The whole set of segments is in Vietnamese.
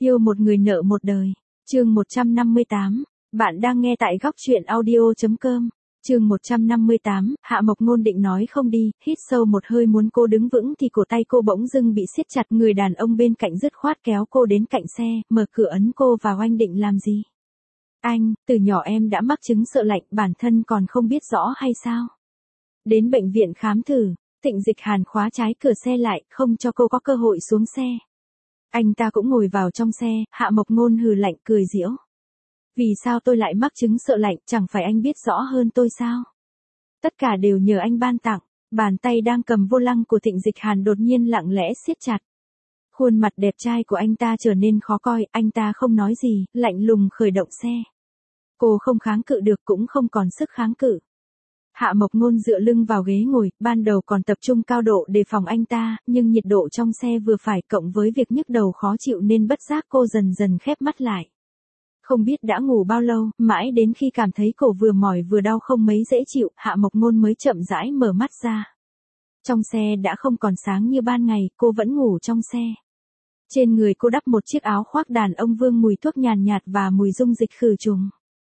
Yêu một người nợ một đời. Chương 158. Bạn đang nghe tại góc truyện audio.com. Chương 158, Hạ Mộc Ngôn định nói không đi, hít sâu một hơi muốn cô đứng vững thì cổ tay cô bỗng dưng bị siết chặt, người đàn ông bên cạnh dứt khoát kéo cô đến cạnh xe, mở cửa ấn cô vào. Anh định làm gì? Anh, từ nhỏ em đã mắc chứng sợ lạnh, bản thân còn không biết rõ hay sao? Đến bệnh viện khám thử. Thịnh Dịch Hàn khóa trái cửa xe lại, không cho cô có cơ hội xuống xe. Anh ta cũng ngồi vào trong xe, Hạ Mộc Ngôn hừ lạnh cười giễu. Vì sao tôi lại mắc chứng sợ lạnh, chẳng phải anh biết rõ hơn tôi sao? Tất cả đều nhờ anh ban tặng. Bàn tay đang cầm vô lăng của Thịnh Dịch Hàn đột nhiên lặng lẽ siết chặt. Khuôn mặt đẹp trai của anh ta trở nên khó coi, anh ta không nói gì, lạnh lùng khởi động xe. Cô không kháng cự được, cũng không còn sức kháng cự. Hạ Mộc Ngôn dựa lưng vào ghế ngồi, ban đầu còn tập trung cao độ đề phòng anh ta, nhưng nhiệt độ trong xe vừa phải cộng với việc nhức đầu khó chịu nên bất giác cô dần dần khép mắt lại. Không biết đã ngủ bao lâu, mãi đến khi cảm thấy cổ vừa mỏi vừa đau không mấy dễ chịu, Hạ Mộc Ngôn mới chậm rãi mở mắt ra. Trong xe đã không còn sáng như ban ngày, cô vẫn ngủ trong xe. Trên người cô đắp một chiếc áo khoác đàn ông vương mùi thuốc nhàn nhạt và mùi dung dịch khử trùng.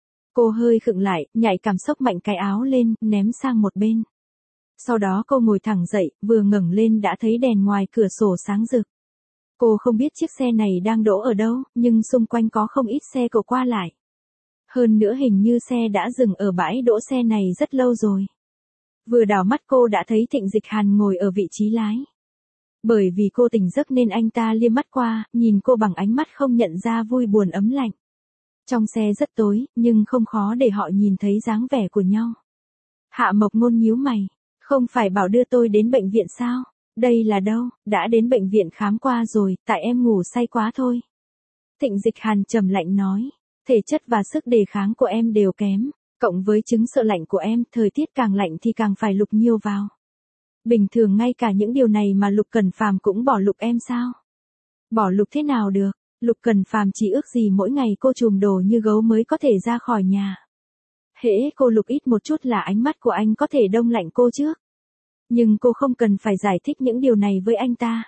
Cô hơi khựng lại, nhạy cảm xốc mạnh cái áo lên, ném sang một bên. Sau đó cô ngồi thẳng dậy, vừa ngẩng lên đã thấy đèn ngoài cửa sổ sáng rực. Cô không biết chiếc xe này đang đỗ ở đâu, nhưng xung quanh có không ít xe cộ qua lại. Hơn nữa hình như xe đã dừng ở bãi đỗ xe này rất lâu rồi. Vừa đảo mắt cô đã thấy Thịnh Dịch Hàn ngồi ở vị trí lái. Bởi vì cô tỉnh giấc nên anh ta liếc mắt qua, nhìn cô bằng ánh mắt không nhận ra vui buồn ấm lạnh. Trong xe rất tối, nhưng không khó để họ nhìn thấy dáng vẻ của nhau. Hạ Mộc Ngôn nhíu mày. Không phải bảo đưa tôi đến bệnh viện sao? Đây là đâu? Đã đến bệnh viện khám qua rồi, tại em ngủ say quá thôi. Thịnh Dịch Hàn trầm lạnh nói. Thể chất và sức đề kháng của em đều kém. Cộng với chứng sợ lạnh của em, thời tiết càng lạnh thì càng phải lục nhiều vào. Bình thường ngay cả những điều này mà Lục Cẩn Phàm cũng bỏ lục em sao? Bỏ lục thế nào được? Lục Cẩn Phàm chỉ ước gì mỗi ngày cô trùm đồ như gấu mới có thể ra khỏi nhà. Hễ cô lục ít một chút là ánh mắt của anh có thể đông lạnh cô trước. Nhưng cô không cần phải giải thích những điều này với anh ta.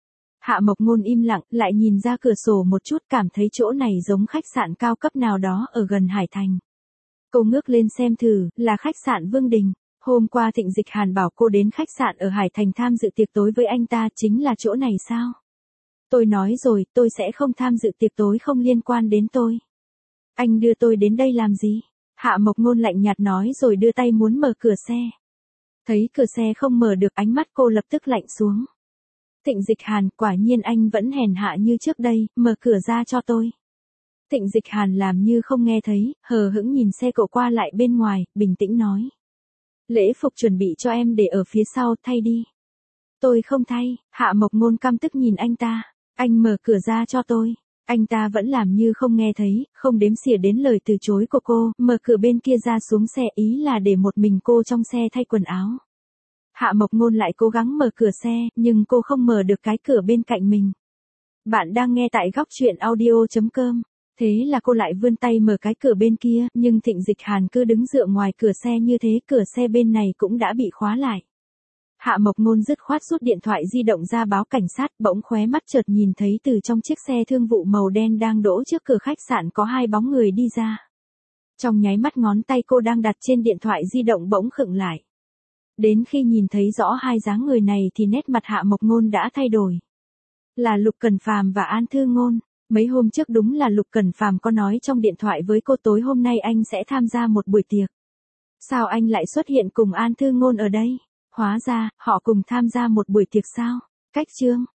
Hạ Mộc Ngôn im lặng, lại nhìn ra cửa sổ một chút, cảm thấy chỗ này giống khách sạn cao cấp nào đó ở gần Hải Thành. Cô ngước lên xem thử, là khách sạn Vương Đình. Hôm qua Thịnh Dịch Hàn bảo cô đến khách sạn ở Hải Thành tham dự tiệc tối với anh ta, chính là chỗ này sao? Tôi nói rồi, tôi sẽ không tham dự tiệc tối không liên quan đến tôi. Anh đưa tôi đến đây làm gì? Hạ Mộc Ngôn lạnh nhạt nói rồi đưa tay muốn mở cửa xe. Thấy cửa xe không mở được, ánh mắt cô lập tức lạnh xuống. Thịnh Dịch Hàn, quả nhiên anh vẫn hèn hạ như trước đây, mở cửa ra cho tôi. Thịnh Dịch Hàn làm như không nghe thấy, hờ hững nhìn xe cộ qua lại bên ngoài, bình tĩnh nói. Lễ phục chuẩn bị cho em để ở phía sau, thay đi. Tôi không thay. Hạ Mộc Ngôn căm tức nhìn anh ta. Anh mở cửa ra cho tôi. Anh ta vẫn làm như không nghe thấy, không đếm xỉa đến lời từ chối của cô, mở cửa bên kia ra xuống xe, ý là để một mình cô trong xe thay quần áo. Hạ Mộc Ngôn lại cố gắng mở cửa xe, nhưng cô không mở được cái cửa bên cạnh mình. Bạn đang nghe tại góc truyện audio.com. Thế là cô lại vươn tay mở cái cửa bên kia, nhưng Thịnh Dịch Hàn cứ đứng dựa ngoài cửa xe như thế, cửa xe bên này cũng đã bị khóa lại. Hạ Mộc Ngôn dứt khoát rút điện thoại di động ra báo cảnh sát, bỗng khóe mắt chợt nhìn thấy từ trong chiếc xe thương vụ màu đen đang đỗ trước cửa khách sạn có hai bóng người đi ra. Trong nháy mắt ngón tay cô đang đặt trên điện thoại di động bỗng khựng lại. Đến khi nhìn thấy rõ hai dáng người này thì nét mặt Hạ Mộc Ngôn đã thay đổi. Là Lục Cẩn Phàm và An Thư Ngôn. Mấy hôm trước đúng là Lục Cẩn Phàm có nói trong điện thoại với cô tối hôm nay anh sẽ tham gia một buổi tiệc. Sao anh lại xuất hiện cùng An Thư Ngôn ở đây? Hóa ra, họ cùng tham gia một buổi tiệc sao? Cách chương.